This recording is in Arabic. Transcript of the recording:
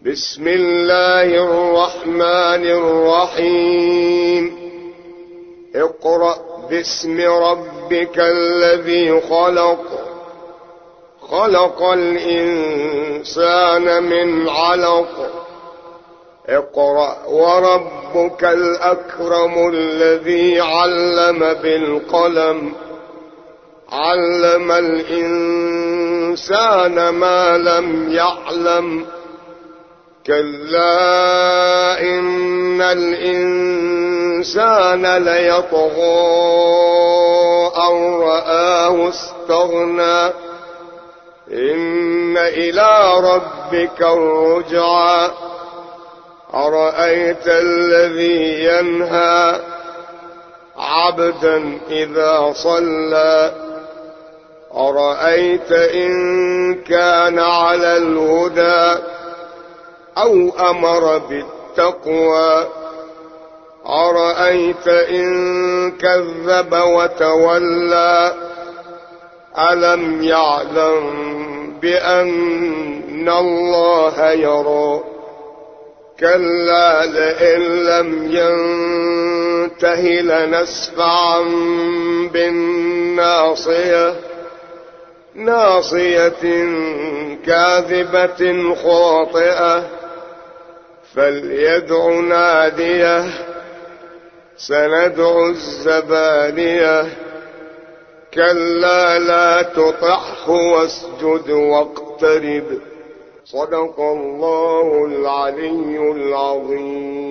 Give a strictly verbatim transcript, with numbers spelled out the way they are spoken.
بسم الله الرحمن الرحيم اقرأ باسم ربك الذي خلق خلق الإنسان من علق اقرأ وربك الأكرم الذي علم بالقلم علم الإنسان ما لم يعلم كلا إن الإنسان ليطغى أن رآه استغنى إن إلى ربك الرجعى أرأيت الذي ينهى عبدا إذا صلى أرأيت إن كان على الهدى أو أمر بالتقوى أرأيت إن كذب وتولى ألم يعلم بأن الله يرى كلا لئن لم ينته لنسفعا بالناصية ناصية كاذبة خاطئة فليدع ناديه سندع الزبانية كلا لا تطعه واسجد واقترب صدق الله العلي العظيم.